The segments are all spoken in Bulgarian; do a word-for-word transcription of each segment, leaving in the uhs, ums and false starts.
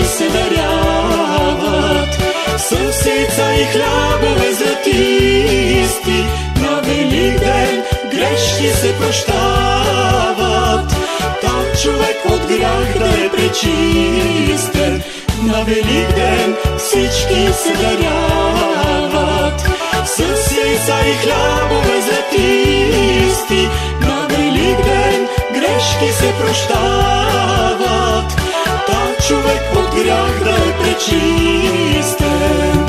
се даряват, сърцеца и хлябове златисти. На Великден грешки се прощават, так човек от грях да е пречистен. На Великден всички се даряват, сърцеца и хлябове златисти. На Великден грешки се прощават, так човек от грях да е пречистен.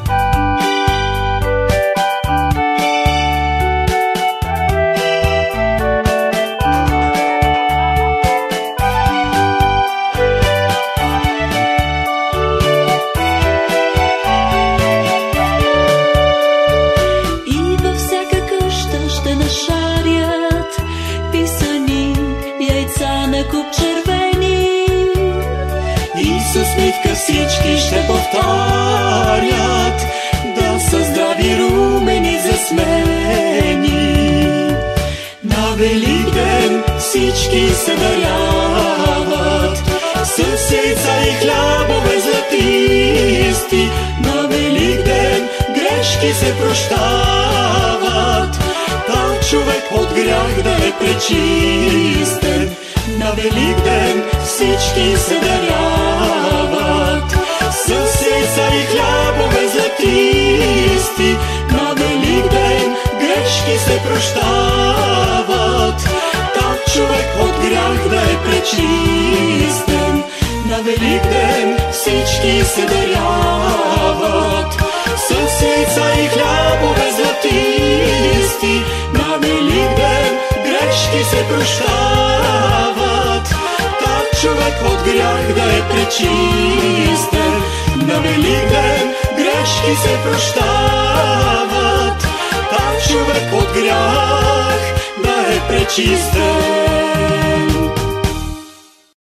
Всички ще повтарят, да са здрави румени засмени. На Великден всички се даряват, сърцеца и хлябове златисти. На Великден грешки се прощават, так човек от грях да е пречистен. На Великден всички се даряват, сърцеца и хлябове златисти. На Великден грешки се прощават, так човек от грях да е пречистен. На Великден всички се даряват, сърцеца и хлябове златисти. На Великден грешки се прощават, так човек от грях да е пречистен. На Великден грешки се прощават, так човек от грях да е пречистен.